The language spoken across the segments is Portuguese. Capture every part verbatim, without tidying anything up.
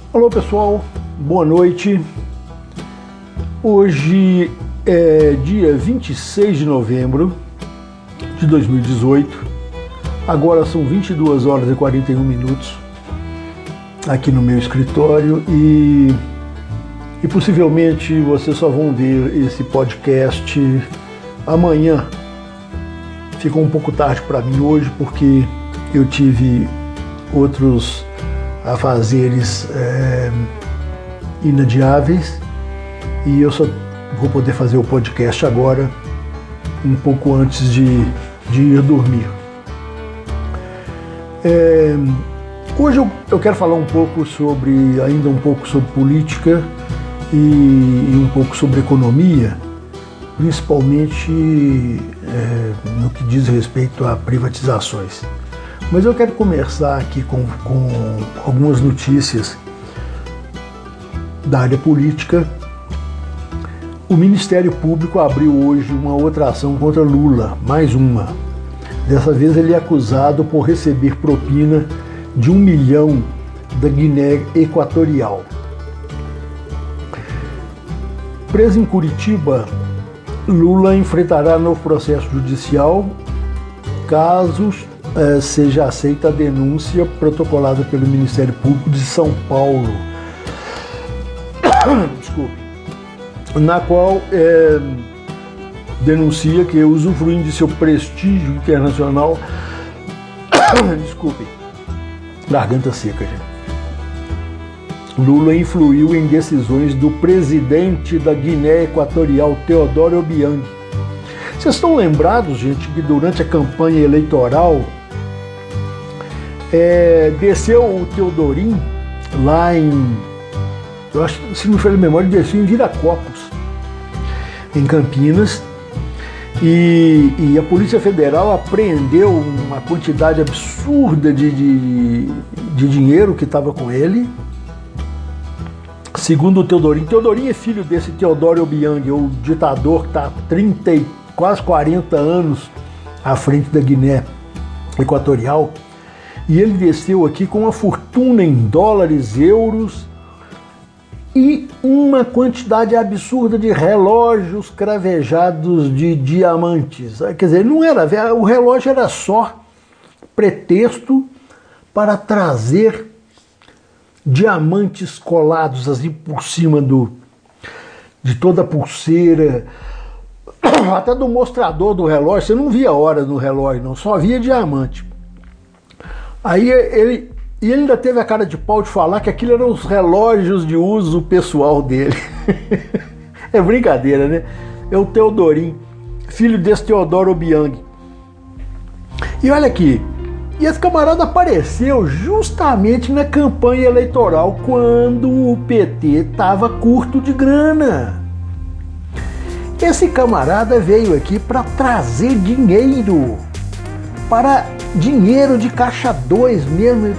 Alô pessoal, boa noite. Hoje é dia vinte e seis de novembro de dois mil e dezoito. Agora são vinte e duas horas e quarenta e um minutos aqui no meu escritório e, e possivelmente vocês só vão ver esse podcast amanhã. Ficou um pouco tarde para mim hoje porque eu tive outros afazeres é, inadiáveis e eu só vou poder fazer o podcast agora um pouco antes de, de ir dormir. É, hoje eu, eu quero falar um pouco sobre, ainda um pouco sobre política e, e um pouco sobre economia, principalmente é, no que diz respeito a privatizações. Mas eu quero começar aqui com, com algumas notícias da área política. O Ministério Público abriu hoje uma outra ação contra Lula, mais uma. Dessa vez ele é acusado por receber propina de um milhão da Guiné Equatorial. Preso em Curitiba, Lula enfrentará novo processo judicial caso eh, seja aceita a denúncia protocolada pelo Ministério Público de São Paulo, desculpe, na qual eh, denuncia que, usufruindo de seu prestígio internacional, desculpe, garganta seca, gente. Lula influiu em decisões do presidente da Guiné Equatorial, Teodoro Obiang. Vocês estão lembrados, gente, que durante a campanha eleitoral é, desceu o Teodorim lá em, eu acho, se não me falha a memória, desceu em Viracopos, em Campinas, e, e a Polícia Federal apreendeu uma quantidade absurda de, de, de dinheiro que estava com ele. Segundo o Teodorim, Teodorim é filho desse Teodoro Obiang, o ditador que está há trinta, quase quarenta anos à frente da Guiné Equatorial, e ele desceu aqui com uma fortuna em dólares, euros e uma quantidade absurda de relógios cravejados de diamantes. Quer dizer, não era, o relógio era só pretexto para trazer diamantes colados assim por cima do, de toda a pulseira, até do mostrador do relógio. Você não via hora no relógio, não, só via diamante. Aí ele, e ele ainda teve a cara de pau de falar que aquilo eram os relógios de uso pessoal dele. É brincadeira, né? É o Teodorim, filho desse Teodoro Obiang. E olha aqui, e esse camarada apareceu justamente na campanha eleitoral, quando o P T estava curto de grana. Esse camarada veio aqui para trazer dinheiro, para dinheiro de caixa dois mesmo,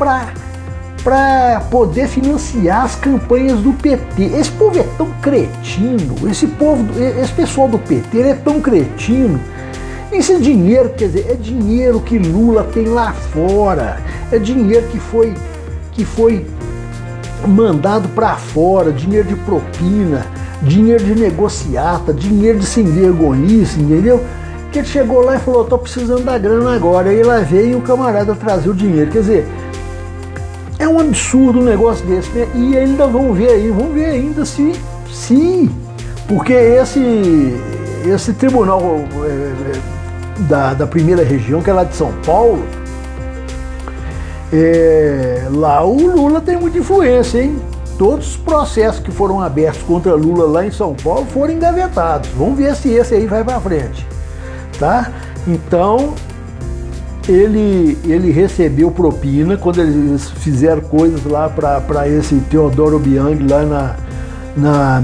para poder financiar as campanhas do P T. Esse povo é tão cretino, esse, povo, esse pessoal do P T é tão cretino. Esse dinheiro, quer dizer, é dinheiro que Lula tem lá fora, é dinheiro que foi, que foi mandado para fora, dinheiro de propina, dinheiro de negociata, dinheiro de sem vergonhice, entendeu? Que ele chegou lá e falou, tô precisando da grana agora, aí lá veio o camarada trazer o dinheiro. Quer dizer, é um absurdo um negócio desse, né? E ainda vamos ver aí, vamos ver ainda se, se porque esse, esse tribunal é, Da, da primeira região, que é lá de São Paulo, é, lá o Lula tem muita influência, hein? Todos os processos que foram abertos contra Lula lá em São Paulo foram engavetados. Vamos ver se esse aí vai para frente, tá? Então, ele, ele recebeu propina quando eles fizeram coisas lá para esse Teodoro Obiang lá na, na,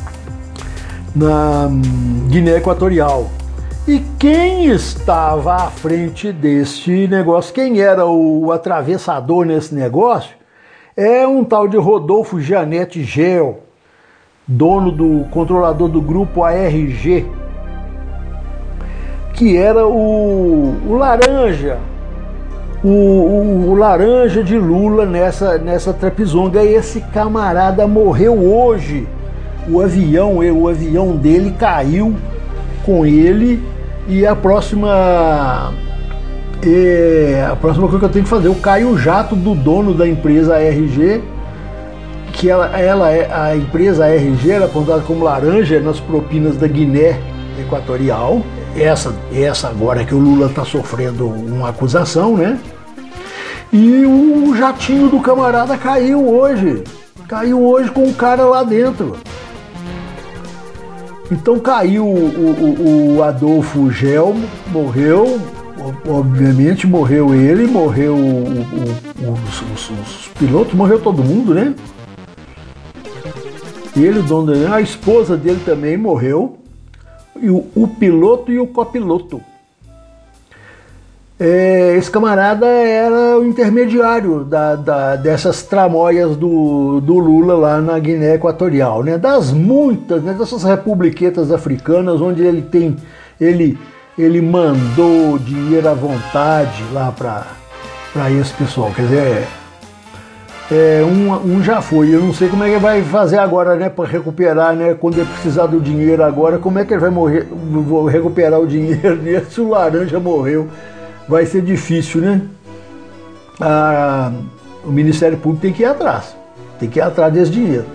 na Guiné Equatorial. E quem estava à frente deste negócio, quem era o atravessador nesse negócio, é um tal de Rodolfo Janete Gel, dono do controlador do grupo A R G, que era o, o laranja, o, o, o laranja de Lula nessa, nessa trapizonga. E esse camarada morreu hoje. O avião, o avião dele caiu com ele. E a próxima, é, a próxima coisa que eu tenho que fazer, eu caio o jato do dono da empresa A R G, que ela, ela é, a empresa A R G era apontada como laranja nas propinas da Guiné Equatorial. Essa, essa agora que o Lula está sofrendo uma acusação, né? E o jatinho do camarada caiu hoje. Caiu hoje com o cara lá dentro. Então caiu o, o, o Adolfo Gel, morreu, obviamente morreu ele, morreu o, o, os, os, os pilotos, morreu todo mundo, né? Ele, o dono dele, a esposa dele também morreu, e o, o piloto e o copiloto. É, esse camarada era o intermediário da, da, dessas tramóias do, do Lula lá na Guiné Equatorial, né? Das muitas, né? Dessas republiquetas africanas onde ele tem, ele, ele mandou dinheiro à vontade lá para esse pessoal. Quer dizer, é, um, um já foi. Eu não sei como é que ele vai fazer agora, né, para recuperar, né? Quando ele precisar do dinheiro agora, como é que ele vai morrer, vou recuperar o dinheiro dele se o laranja morreu? Vai ser difícil, né? Ah, o Ministério Público tem que ir atrás. Tem que ir atrás desse dinheiro.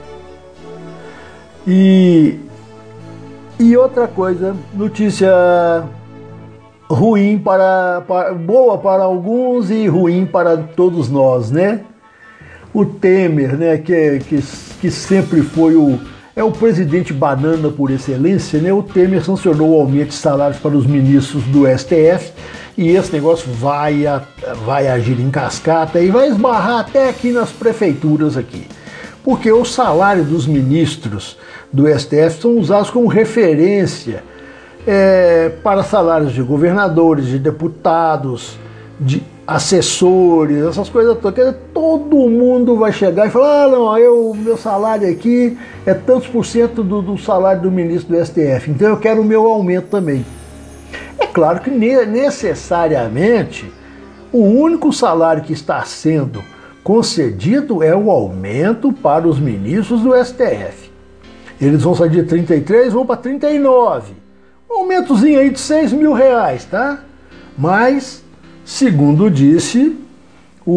E, e outra coisa, notícia ruim para, para... boa para alguns e ruim para todos nós, né? O Temer, né? Que, que, que sempre foi o... É o presidente banana por excelência, né? O Temer sancionou o aumento de salários para os ministros do S T F. E esse negócio vai, a, vai agir em cascata e vai esbarrar até aqui nas prefeituras aqui. Porque o salário dos ministros do S T F são usados como referência é, para salários de governadores, de deputados, de assessores, essas coisas todas. Todo mundo vai chegar e falar, ah, não, eu, meu salário aqui é tantos por cento do, do salário do ministro do S T F, então eu quero o meu aumento também. É claro que necessariamente o único salário que está sendo concedido é o aumento para os ministros do S T F. Eles vão sair de trinta e três, vão para trinta e nove. Um aumentozinho aí de seis mil reais, tá? Mas, segundo disse o,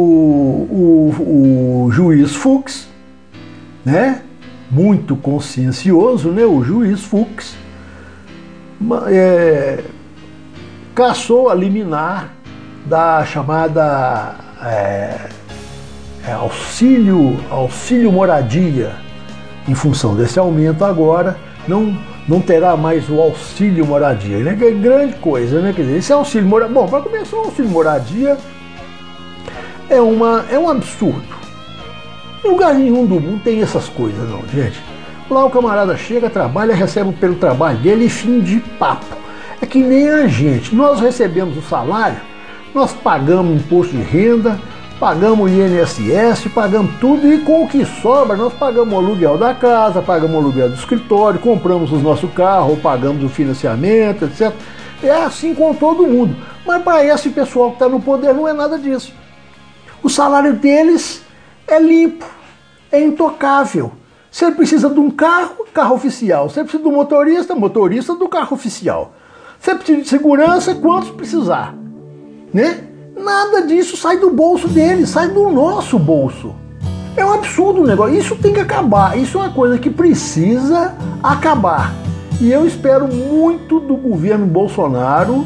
o, o juiz Fux, né? Muito consciencioso, né? O juiz Fux, É, cassou a liminar da chamada é, é, auxílio, auxílio moradia. Em função desse aumento agora, não, não terá mais o auxílio moradia, né? Que é grande coisa, né? Quer dizer, esse auxílio moradia, bom, para começar, o auxílio moradia é, uma, é um absurdo. Em lugar nenhum do mundo tem essas coisas, não, gente. Lá o camarada chega, trabalha, recebe pelo trabalho dele e fim de papo. É que nem a gente. Nós recebemos o salário, nós pagamos imposto de renda, pagamos o I N S S, pagamos tudo e com o que sobra nós pagamos o aluguel da casa, pagamos o aluguel do escritório, compramos o nosso carro, pagamos o financiamento, etcétera. É assim com todo mundo. Mas para esse pessoal que está no poder não é nada disso. O salário deles é limpo, é intocável. Se ele precisa de um carro, carro oficial. Se ele precisa de um motorista, motorista do carro oficial. Se ele precisa de segurança, quantos precisar. Né? Nada disso sai do bolso dele, sai do nosso bolso. É um absurdo o negócio. Isso tem que acabar. Isso é uma coisa que precisa acabar. E eu espero muito do governo Bolsonaro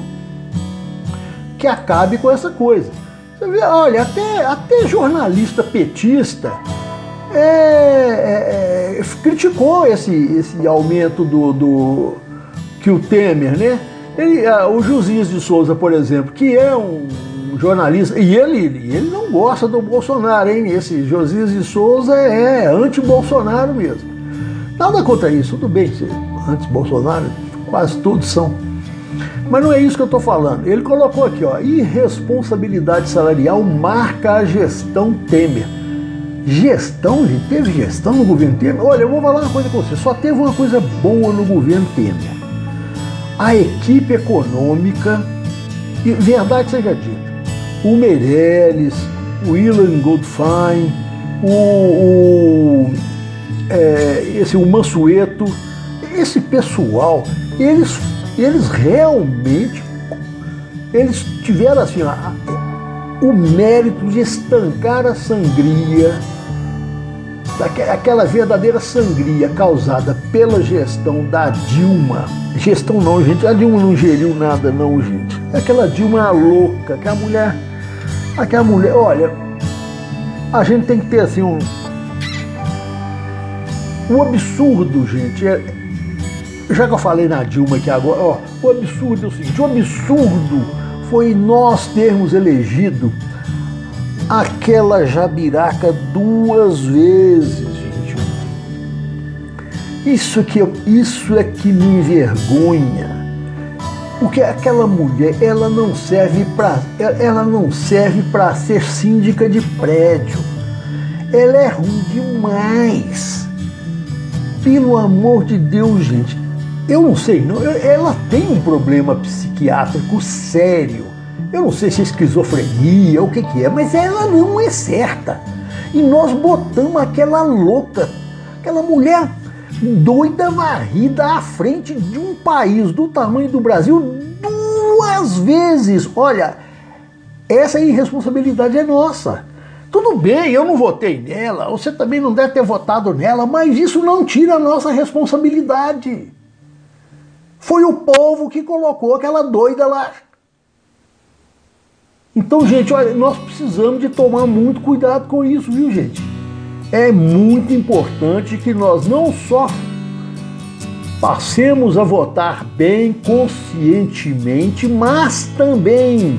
que acabe com essa coisa. Você vê, olha, até, até jornalista petista É, é, é, criticou esse, esse aumento do, do que o Temer, né? Ele, o Josias de Souza, por exemplo, que é um jornalista, e ele, ele não gosta do Bolsonaro, hein? Esse Josias de Souza é anti-Bolsonaro mesmo. Nada contra isso, tudo bem ser anti-Bolsonaro, quase todos são. Mas não é isso que eu estou falando. Ele colocou aqui, ó, irresponsabilidade salarial marca a gestão Temer. Gestão, gente, teve gestão no governo Temer? Olha, eu vou falar uma coisa com você, só teve uma coisa boa no governo Temer. A equipe econômica, e verdade seja dita, o Meirelles, o Ilan Goldfein, o, o, é, esse, o Mansueto, esse pessoal, eles, eles realmente eles tiveram assim, ó, o mérito de estancar a sangria, aquela verdadeira sangria causada pela gestão da Dilma. Gestão não, gente, a Dilma não geriu nada não, gente. Aquela Dilma louca, aquela mulher, aquela mulher, olha, a gente tem que ter assim um... O absurdo, gente, é, já que eu falei na Dilma aqui agora, ó, o absurdo é o seguinte, o absurdo foi nós termos elegido aquela jabiraca duas vezes, gente. Isso, que, isso é que me envergonha. Porque aquela mulher, ela não serve para ela não serve para ser síndica de prédio. Ela é ruim demais. Pelo amor de Deus, gente. Eu não sei, não, ela tem um problema psiquiátrico sério. Eu não sei se é esquizofrenia ou o que que é, mas ela não é certa. E nós botamos aquela louca, aquela mulher doida varrida à frente de um país do tamanho do Brasil duas vezes. Olha, essa irresponsabilidade é nossa. Tudo bem, eu não votei nela, você também não deve ter votado nela, mas isso não tira a nossa responsabilidade. Foi o povo que colocou aquela doida lá. Então, gente, olha, nós precisamos de tomar muito cuidado com isso, viu, gente? É muito importante que nós não só passemos a votar bem, conscientemente, mas também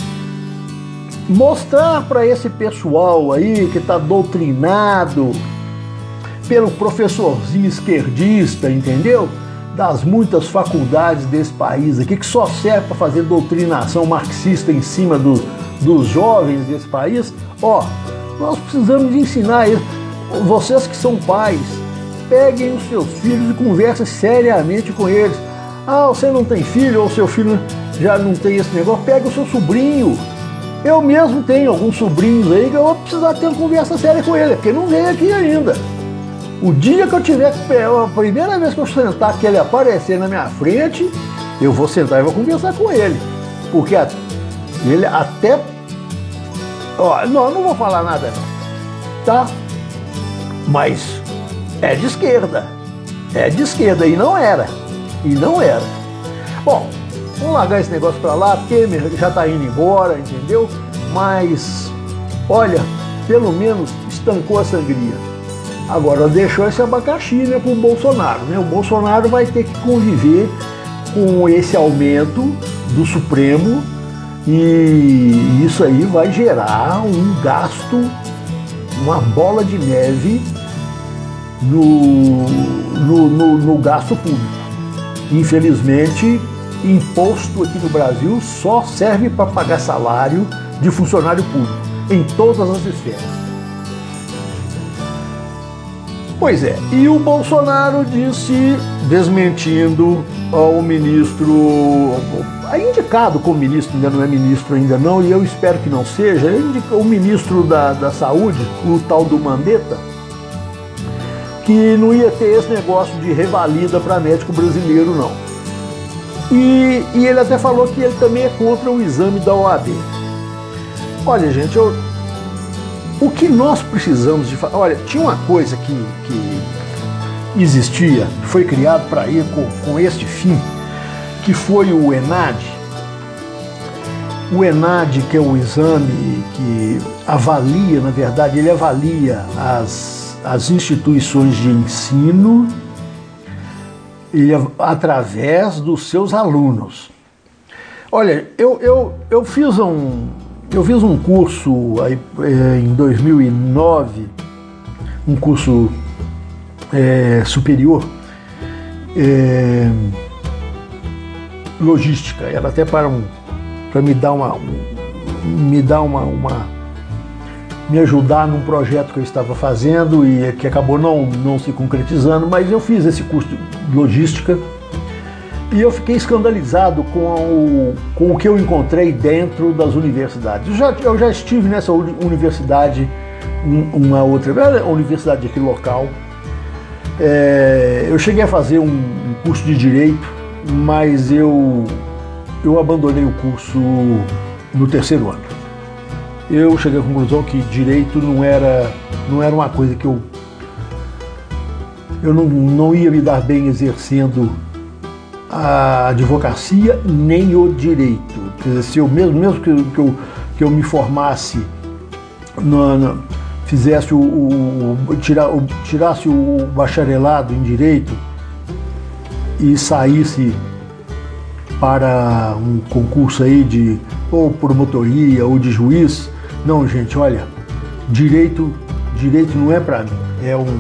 mostrar para esse pessoal aí que está doutrinado pelo professorzinho esquerdista, entendeu? Das muitas faculdades desse país aqui, que só serve para fazer doutrinação marxista em cima do, dos jovens desse país. Ó, nós precisamos de ensinar isso. Vocês que são pais, peguem os seus filhos e conversem seriamente com eles. Ah, você não tem filho, ou seu filho já não tem esse negócio, pega o seu sobrinho. Eu mesmo tenho alguns sobrinhos aí que eu vou precisar ter uma conversa séria com ele, porque não veio aqui ainda. O dia que eu tiver, a primeira vez que eu sentar, que ele aparecer na minha frente, eu vou sentar e vou conversar com ele. Porque ele até... Ó, não, não vou falar nada não, tá? Mas é de esquerda. É de esquerda, e não era. E não era. Bom, vamos largar esse negócio pra lá, Temer já tá indo embora, entendeu? Mas, olha, pelo menos estancou a sangria. Agora deixou esse abacaxi, né, para o Bolsonaro, né? O Bolsonaro vai ter que conviver com esse aumento do Supremo e isso aí vai gerar um gasto, uma bola de neve no, no, no, no gasto público. Infelizmente, imposto aqui no Brasil só serve para pagar salário de funcionário público, em todas as esferas. Pois é, e o Bolsonaro disse, desmentindo ao ministro, indicado como ministro, ainda não é ministro ainda não, e eu espero que não seja, o ministro da, da Saúde, o tal do Mandetta, que não ia ter esse negócio de revalida para médico brasileiro, não. E, e ele até falou que ele também é contra o exame da O A B. Olha, gente, eu... O que nós precisamos de fazer... Olha, tinha uma coisa que, que existia, foi criado para ir com, com este fim, que foi o ENAD. O ENAD, que é um exame que avalia, na verdade, ele avalia as, as instituições de ensino e, através dos seus alunos. Olha, eu, eu, eu fiz um... Eu fiz um curso aí, é, em dois mil e nove, um curso é, superior, é, logística. Era até para, um, para me dar uma, um, me dar uma, uma, me ajudar num projeto que eu estava fazendo e que acabou não, não se concretizando, mas eu fiz esse curso de logística E eu fiquei escandalizado com o, com o que eu encontrei dentro das universidades. Eu já, eu já estive nessa universidade, uma outra universidade aqui local. É, eu cheguei a fazer um, um curso de Direito, mas eu, eu abandonei o curso no terceiro ano. Eu cheguei à conclusão que Direito não era, não era uma coisa que eu... Eu não, não ia me dar bem exercendo a advocacia nem o direito. Quer dizer, se eu mesmo, mesmo que, que, eu, que eu me formasse, no, no, fizesse o, o, tira, o tirasse o bacharelado em direito e saísse para um concurso aí de ou promotoria ou de juiz, não, gente, olha, direito, direito não é para mim, é um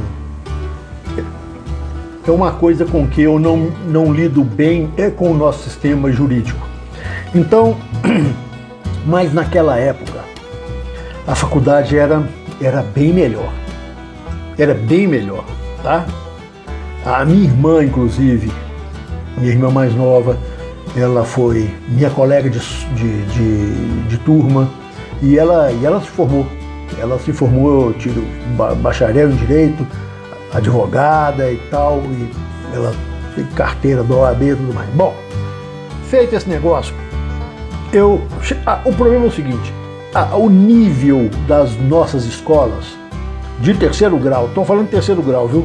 é uma coisa com que eu não, não lido bem é com o nosso sistema jurídico. Então, mas naquela época, a faculdade era, era bem melhor. Era bem melhor, tá? A minha irmã, inclusive, minha irmã mais nova, ela foi minha colega de, de, de, de turma e ela, e ela se formou. Ela se formou, tirou bacharel em Direito, advogada e tal, e ela tem carteira da O A B e tudo mais. Bom, feito esse negócio, eu, ah, o problema é o seguinte, ah, o nível das nossas escolas de terceiro grau, estou falando de terceiro grau, viu?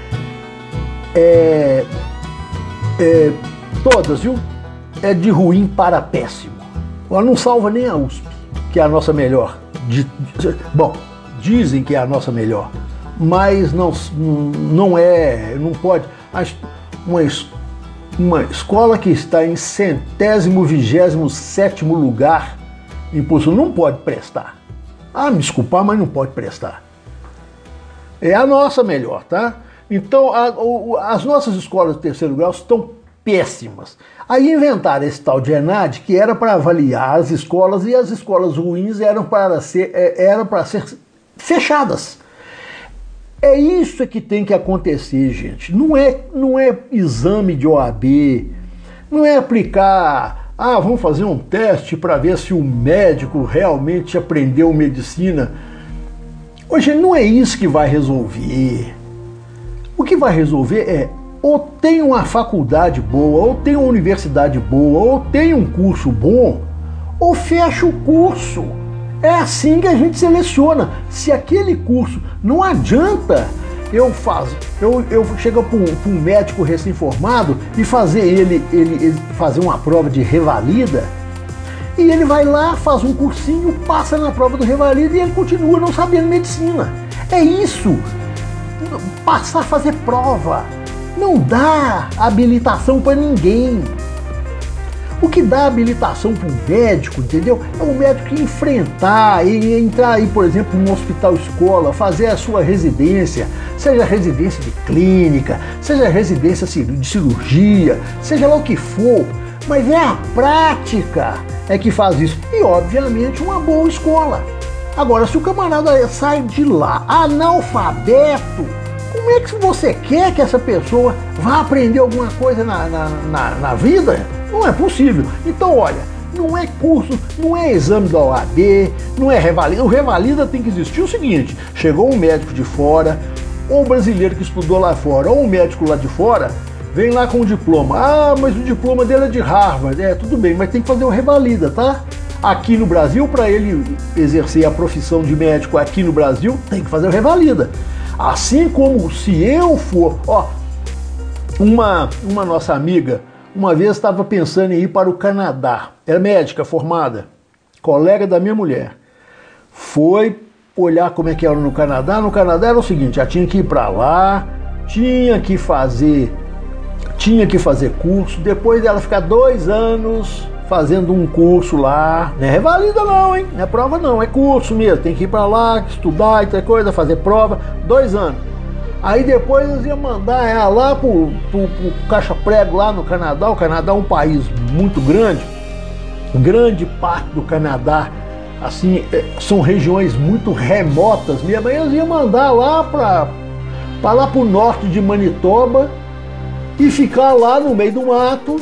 É, é, todas, viu? É de ruim para péssimo. Ela não salva nem a U S P, que é a nossa melhor. De, de, bom, dizem que é a nossa melhor, mas não, não é, não pode. Uma, uma escola que está em centésimo, vigésimo, sétimo lugar em posição não pode prestar. Ah, me desculpar, mas não pode prestar. É a nossa melhor, tá? Então, a, o, as nossas escolas de terceiro grau estão péssimas. Aí inventaram esse tal de ENAD, que era para avaliar as escolas, e as escolas ruins eram para ser, eram para ser fechadas. É isso que tem que acontecer, gente. Não é, não é exame de O A B, não é aplicar, ah, vamos fazer um teste para ver se o médico realmente aprendeu medicina. Hoje não é isso que vai resolver. O que vai resolver é ou tem uma faculdade boa, ou tem uma universidade boa, ou tem um curso bom, ou fecha o curso. É assim que a gente seleciona. Se aquele curso não adianta eu faço, eu, eu chego para um, um médico recém-formado e fazer ele, ele, ele fazer uma prova de revalida, e ele vai lá, faz um cursinho, passa na prova do revalida e ele continua não sabendo medicina. É isso. Passar a fazer prova não dá habilitação para ninguém. O que dá habilitação para um médico, entendeu? É o médico enfrentar e entrar aí, por exemplo, num hospital escola, fazer a sua residência, seja residência de clínica, seja residência de cirurgia, seja lá o que for, mas é a prática é que faz isso. E, obviamente, uma boa escola. Agora, se o camarada sai de lá analfabeto, como é que você quer que essa pessoa vá aprender alguma coisa na, na, na, na vida? Não é possível. Então, olha, não é curso, não é exame da O A B, não é revalida. O revalida tem que existir o seguinte: chegou um médico de fora, ou um brasileiro que estudou lá fora, ou um médico lá de fora, vem lá com o diploma. Ah, mas o diploma dele é de Harvard. É, tudo bem, mas tem que fazer o revalida, tá? Aqui no Brasil, para ele exercer a profissão de médico aqui no Brasil, tem que fazer o revalida. Assim como se eu for... Ó, uma, uma nossa amiga, uma vez estava pensando em ir para o Canadá. Era médica formada, colega da minha mulher. Foi olhar como é que era no Canadá. No Canadá era o seguinte, já tinha que ir para lá, tinha que fazer, tinha que fazer curso, depois dela ficar dois anos fazendo um curso lá. Não é revalida não, hein? Não é prova não, é curso mesmo. Tem que ir para lá, estudar e tal coisa, fazer prova, dois anos. Aí depois eles iam mandar ela lá pro, pro, pro Caixa Prego lá no Canadá. O Canadá é um país muito grande, grande parte do Canadá, assim, são regiões muito remotas mesmo. Aí eles iam mandar lá para para lá pro norte de Manitoba e ficar lá no meio do mato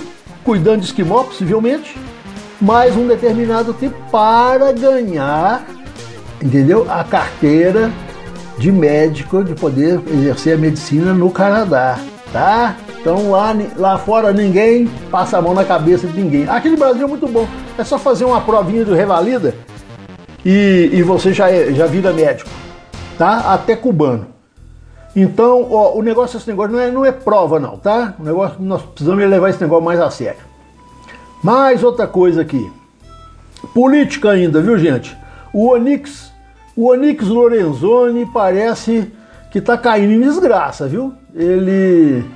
cuidando de esquimó, possivelmente, mais um determinado tempo para ganhar, entendeu? A carteira de médico, de poder exercer a medicina no Canadá, tá? Então lá, lá fora ninguém passa a mão na cabeça de ninguém. Aqui no Brasil é muito bom, é só fazer uma provinha do Revalida e, e você já, é, já vira médico, tá? Até cubano. Então, ó, o negócio, esse negócio não é, não é prova não, tá? O negócio, nós precisamos levar esse negócio mais a sério. Mais outra coisa aqui, política ainda, viu gente? O Onyx, o Onyx Lorenzoni parece que tá caindo em desgraça, viu? Ele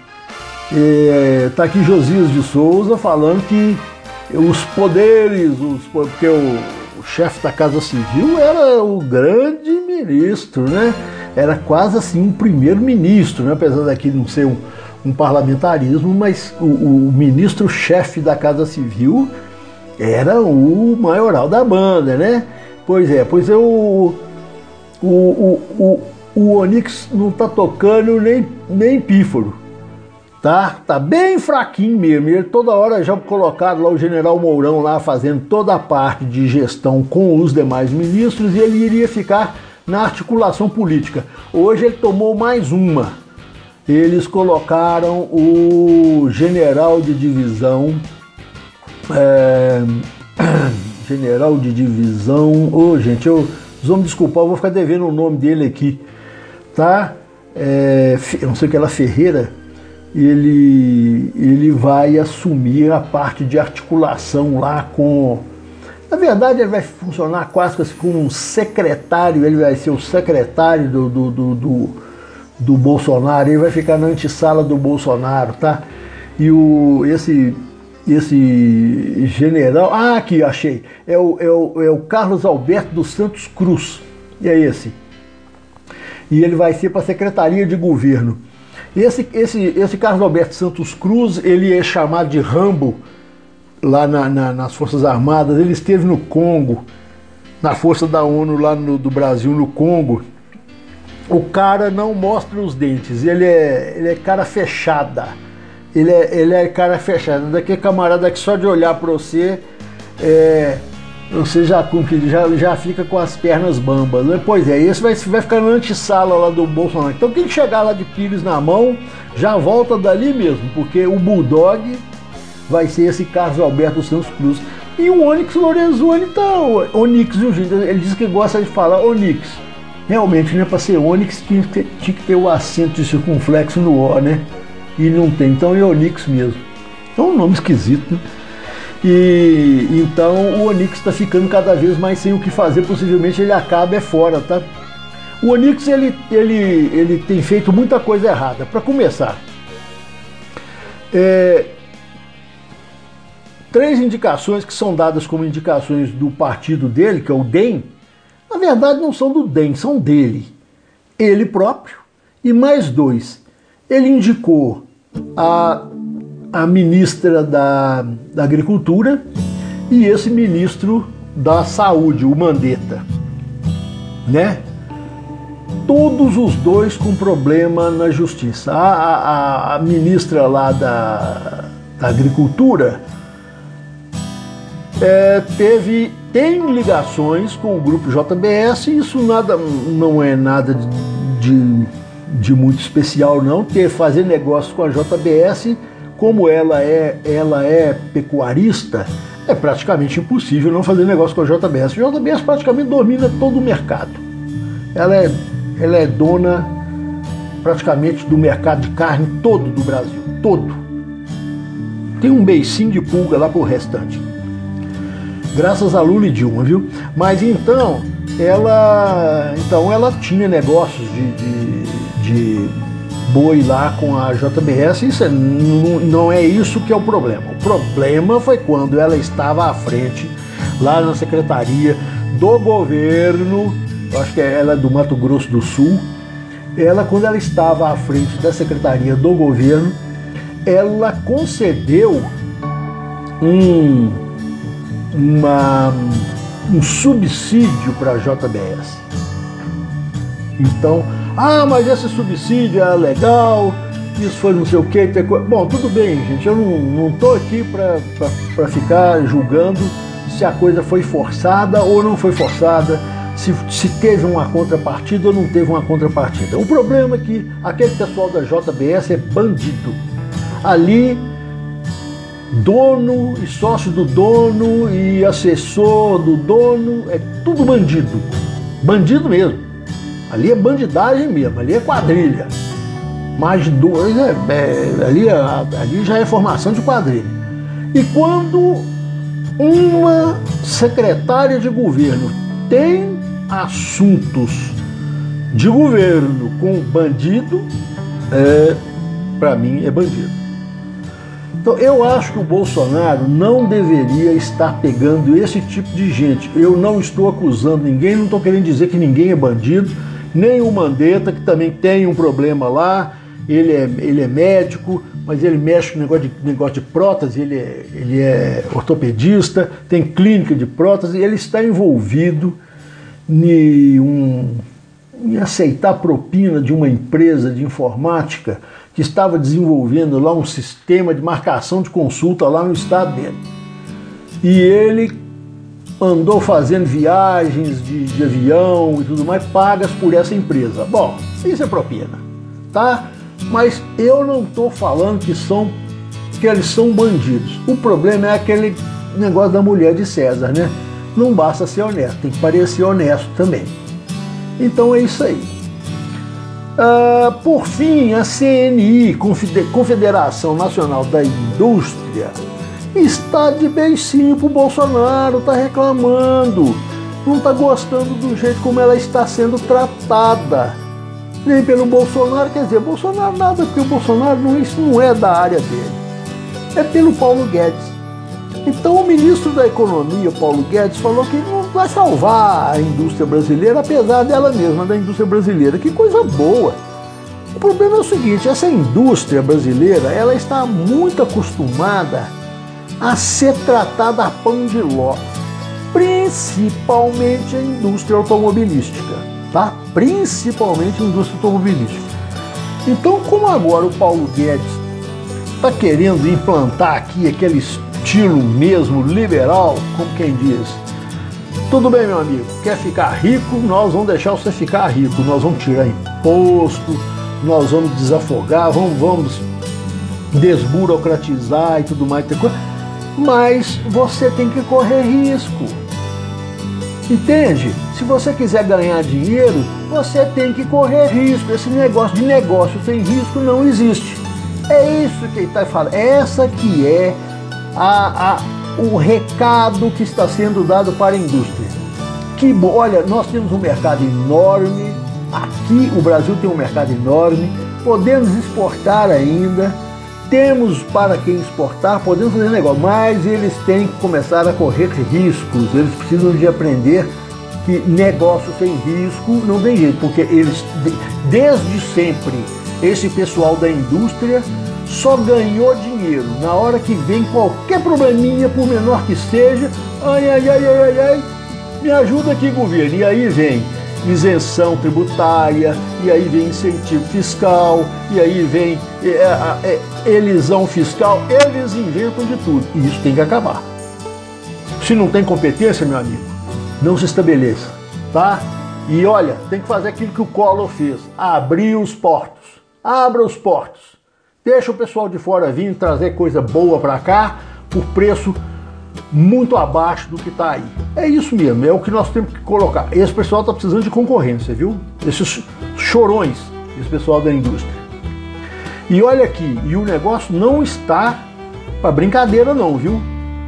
é, tá aqui Josias de Souza falando que os poderes, os, porque o, o chefe da Casa Civil era o grande ministro, né? Era quase assim um primeiro-ministro, né? Apesar daqui não ser um, um parlamentarismo, mas o, o ministro-chefe da Casa Civil era o maioral da banda, né? Pois é, pois é, o, o, o, o, o Onyx não tá tocando nem, nem pífaro, tá? Tá bem fraquinho mesmo. Ele toda hora já colocaram lá o general Mourão lá fazendo toda a parte de gestão com os demais ministros e ele iria ficar na articulação política. Hoje ele tomou mais uma. Eles colocaram o general de divisão, é, general de divisão, ô oh, gente, eu, vocês vão me desculpar, eu vou ficar devendo o nome dele aqui, tá? É, não sei o que lá, Ferreira, ele, ele vai assumir a parte de articulação lá com... Na verdade, ele vai funcionar quase como um secretário, ele vai ser o secretário do, do, do, do, do Bolsonaro, ele vai ficar na antessala do Bolsonaro, tá? E o, esse, esse general, ah, aqui, achei, é o, é, o, é o Carlos Alberto dos Santos Cruz, e é esse. E ele vai ser para a Secretaria de Governo. Esse, esse, esse Carlos Alberto Santos Cruz, ele é chamado de Rambo, lá na, na, nas Forças Armadas. Ele esteve no Congo, na Força da ONU lá no, do Brasil, no Congo. O cara não mostra os dentes, ele é, ele é cara fechada, ele é, ele é cara fechada, daquele camarada que só de olhar para você, é, você já, já, já fica com as pernas bambas, né? Pois é, esse vai, vai ficar na antessala lá do Bolsonaro. Então quem chegar lá de pires na mão, já volta dali mesmo, porque o Bulldog vai ser esse Carlos Alberto Santos Cruz. E o Onyx Lorenzoni tá... Onyx, viu, gente? Ele diz que gosta de falar Onyx. Realmente, né? Para ser Onyx tinha que, ter, tinha que ter o acento de circunflexo no O, né? E não tem. Então é Onyx mesmo. É um nome esquisito, né? E então o Onyx está ficando cada vez mais sem o que fazer. Possivelmente ele acaba é fora, tá? O Onyx, ele, ele, ele tem feito muita coisa errada. Para começar, é... três indicações que são dadas como indicações do partido dele, que é o D E M, na verdade não são do D E M, são dele. Ele próprio e mais dois. Ele indicou a, a ministra da, da Agricultura e esse ministro da Saúde, o Mandetta, né? Todos os dois com problema na justiça. A, a, a ministra lá da, da Agricultura É, teve, tem ligações com o grupo J B S, isso nada, não é nada de, de, de muito especial não, ter, fazer negócio com a J B S, como ela é, ela é pecuarista, é praticamente impossível não fazer negócio com a J B S. A J B S praticamente domina todo o mercado, ela é, ela é dona praticamente do mercado de carne todo do Brasil, todo. Tem um beicinho de pulga lá pro restante. Graças a Lula e Dilma, viu? Mas então, ela, então ela tinha negócios de, de, de boi lá com a J B S, isso é, não, não é isso que é o problema. O problema foi quando ela estava à frente, lá na Secretaria do Governo, eu acho que ela é do Mato Grosso do Sul, ela, quando ela estava à frente da Secretaria do Governo, ela concedeu um... Uma, um subsídio para a J B S. Então, ah, mas esse subsídio é legal, isso foi não sei o que. Bom, tudo bem, gente, eu não, não tô aqui para ficar julgando se a coisa foi forçada ou não foi forçada, se, se teve uma contrapartida ou não teve uma contrapartida. O problema é que aquele pessoal da J B S é bandido. Ali, dono e sócio do dono e assessor do dono, é tudo bandido. Bandido mesmo. Ali é bandidagem mesmo, ali é quadrilha. Mais de dois, é, é, ali, ali já é formação de quadrilha. E quando uma secretária de governo tem assuntos de governo com bandido, é, para mim é bandido. Então eu acho que o Bolsonaro não deveria estar pegando esse tipo de gente. Eu não estou acusando ninguém, não estou querendo dizer que ninguém é bandido, nem o Mandetta, que também tem um problema lá. Ele é, ele é médico, mas ele mexe com negócio de, negócio de prótese, ele é, ele é ortopedista, tem clínica de prótese, e ele está envolvido em, um, em aceitar propina de uma empresa de informática que estava desenvolvendo lá um sistema de marcação de consulta lá no estado dele. E ele andou fazendo viagens de, de avião e tudo mais, pagas por essa empresa. Bom, isso é propina, tá? Mas eu não estou falando que, são, que eles são bandidos. O problema é aquele negócio da mulher de César, né? Não basta ser honesto, tem que parecer honesto também. Então é isso aí. Uh, por fim, a C N I, Confederação Nacional da Indústria, está de beicinho pro Bolsonaro, está reclamando, não está gostando do jeito como ela está sendo tratada. Nem pelo Bolsonaro, quer dizer, Bolsonaro nada, porque o Bolsonaro não, isso não é da área dele. É pelo Paulo Guedes. Então o ministro da Economia, Paulo Guedes, falou que não vai salvar a indústria brasileira, apesar dela mesma, da indústria brasileira. Que coisa boa! O problema é o seguinte, essa indústria brasileira, ela está muito acostumada a ser tratada a pão de ló, principalmente a indústria automobilística, tá? Principalmente a indústria automobilística. Então, como agora o Paulo Guedes está querendo implantar aqui aquele estilo mesmo liberal, como quem diz, tudo bem, meu amigo, quer ficar rico, nós vamos deixar você ficar rico, nós vamos tirar imposto, nós vamos desafogar, vamos, vamos desburocratizar e tudo mais, mas você tem que correr risco. Entende? Se você quiser ganhar dinheiro, você tem que correr risco. Esse negócio de negócio sem risco não existe. É isso que ele está falando. Essa que é a, a, o recado que está sendo dado para a indústria. Que, olha, nós temos um mercado enorme. Aqui o Brasil tem um mercado enorme. Podemos exportar ainda. Temos para quem exportar, podemos fazer negócio, mas eles têm que começar a correr riscos, eles precisam de aprender que negócio sem risco não tem jeito, porque eles, desde sempre, esse pessoal da indústria só ganhou dinheiro. Na hora que vem qualquer probleminha, por menor que seja, ai, ai, ai, ai, ai, ai, me ajuda aqui, governo, e aí vem isenção tributária, e aí vem incentivo fiscal, e aí vem é, é, elisão fiscal, eles inventam de tudo, e isso tem que acabar. Se não tem competência, meu amigo, não se estabeleça, tá? E olha, tem que fazer aquilo que o Collor fez, abrir os portos, abra os portos, deixa o pessoal de fora vir trazer coisa boa para cá, por preço muito abaixo do que está aí. É isso mesmo, é o que nós temos que colocar. Esse pessoal está precisando de concorrência, viu? Esses chorões, esse pessoal da indústria. E olha aqui, e o negócio não está para brincadeira não, viu?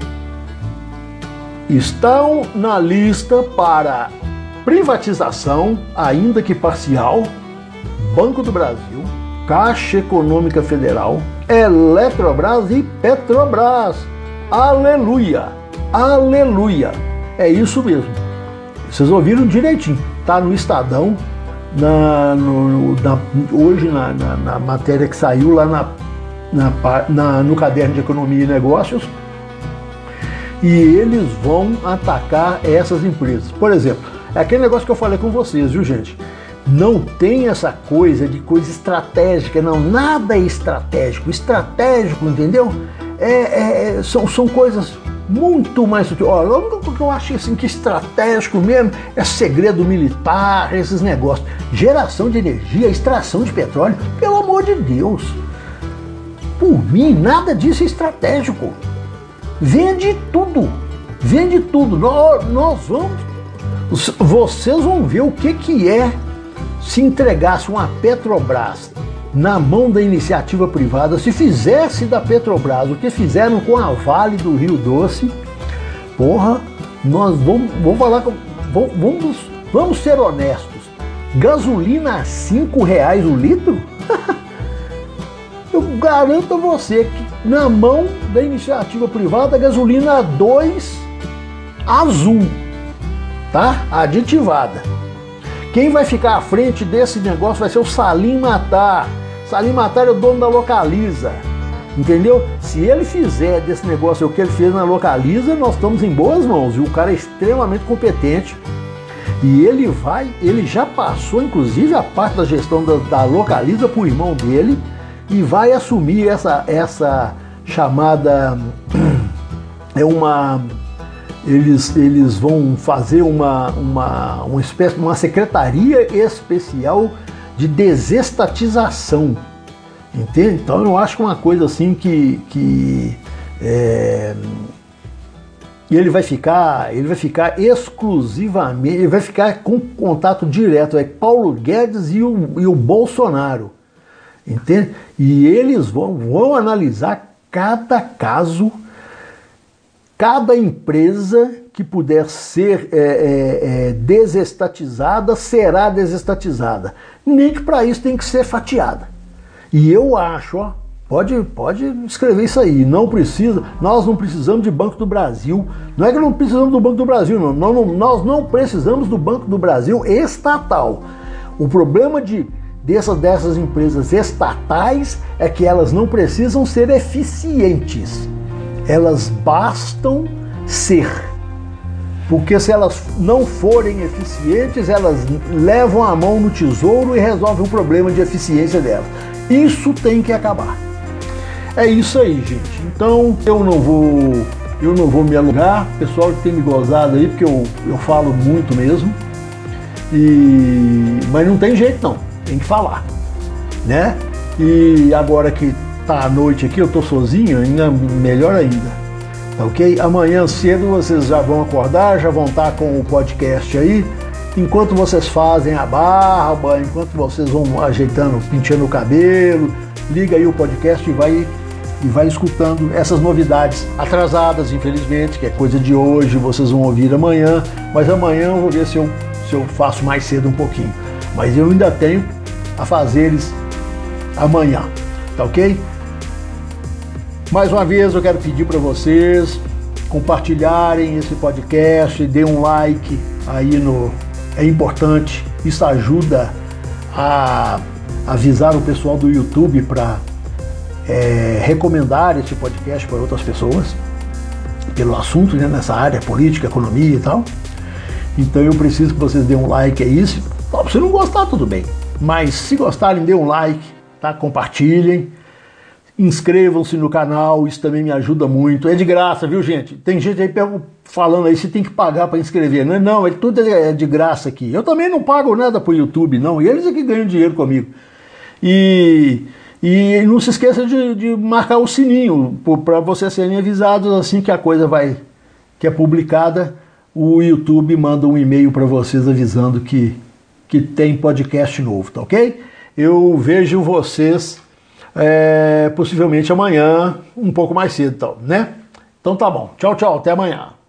Estão na lista para privatização, ainda que parcial, Banco do Brasil, Caixa Econômica Federal, Eletrobras e Petrobras. Aleluia, aleluia, é isso mesmo, vocês ouviram direitinho, tá no Estadão, na, no, na, hoje na, na, na matéria que saiu lá na, na, na, no Caderno de Economia e Negócios, e eles vão atacar essas empresas. Por exemplo, é aquele negócio que eu falei com vocês, viu gente, não tem essa coisa de coisa estratégica, não, nada é estratégico. Estratégico, entendeu? É, é, são, são coisas muito mais sutis. Olha, o que eu acho assim, que estratégico mesmo é segredo militar, esses negócios. Geração de energia, extração de petróleo, pelo amor de Deus. Por mim, nada disso é estratégico. Vende tudo, vende tudo. Nós, nós vamos, vocês vão ver o que, que é se entregasse uma Petrobras na mão da iniciativa privada, se fizesse da Petrobras o que fizeram com a Vale do Rio Doce, porra, nós vamos, vamos falar, vamos, vamos ser honestos, gasolina a cinco reais o litro? Eu garanto a você que na mão da iniciativa privada, gasolina a dois azul, tá? Aditivada. Quem vai ficar à frente desse negócio vai ser o Salim Matar. Salim Matar é o dono da Localiza, entendeu? Se ele fizer desse negócio o que ele fez na Localiza, nós estamos em boas mãos, viu? O cara é extremamente competente e ele vai, ele já passou inclusive a parte da gestão da, da Localiza para o irmão dele e vai assumir essa, essa chamada, é uma... Eles, eles vão fazer uma, uma, uma espécie, uma secretaria especial de desestatização, entende? Então eu acho que uma coisa assim que, que é, ele vai ficar, ele vai ficar exclusivamente, ele vai ficar com contato direto, é Paulo Guedes e o, e o Bolsonaro, entende? E eles vão, vão analisar cada caso. Cada empresa que puder ser é, é, é, desestatizada será desestatizada. Nem que para isso tem que ser fatiada. E eu acho, ó, pode, pode escrever isso aí, não precisa, nós não precisamos de Banco do Brasil. Não é que não precisamos do Banco do Brasil, não. Nós não, nós não precisamos do Banco do Brasil estatal. O problema de, dessas, dessas empresas estatais é que elas não precisam ser eficientes. Elas bastam ser, porque se elas não forem eficientes, elas levam a mão no tesouro e resolvem o problema de eficiência delas. Isso tem que acabar. É isso aí, gente. Então eu não vou, eu não vou me alugar. O pessoal tem me gozado aí, porque eu, eu falo muito mesmo. E mas não tem jeito não, tem que falar, né? E agora que tá à noite aqui, eu tô sozinho, ainda melhor ainda, tá ok? Amanhã cedo vocês já vão acordar, já vão estar com o podcast aí, enquanto vocês fazem a barba, enquanto vocês vão ajeitando, penteando o cabelo, liga aí o podcast e vai, e vai escutando essas novidades atrasadas, infelizmente, que é coisa de hoje, vocês vão ouvir amanhã, mas amanhã eu vou ver se eu, se eu faço mais cedo um pouquinho, mas eu ainda tenho a fazeres amanhã, tá ok? Mais uma vez eu quero pedir para vocês compartilharem esse podcast, dê um like aí no... É importante, isso ajuda a avisar o pessoal do YouTube para é, recomendar esse podcast para outras pessoas, pelo assunto, né, nessa área, política, economia e tal. Então eu preciso que vocês dêem um like, é isso. Se não gostar, tudo bem, mas se gostarem, dê um like, tá? Compartilhem. Inscrevam-se no canal, isso também me ajuda muito. É de graça, viu, gente? Tem gente aí falando aí, você tem que pagar para inscrever. Não, não, é tudo é de graça aqui. Eu também não pago nada pro YouTube, não. Eles é que ganham dinheiro comigo. E, e não se esqueça de, de marcar o sininho para vocês serem avisados assim que a coisa vai, que é publicada. O YouTube manda um e-mail para vocês avisando que, que tem podcast novo, tá ok? Eu vejo vocês... É, possivelmente amanhã, um pouco mais cedo, então, né? Então tá bom. Tchau, tchau. Até amanhã.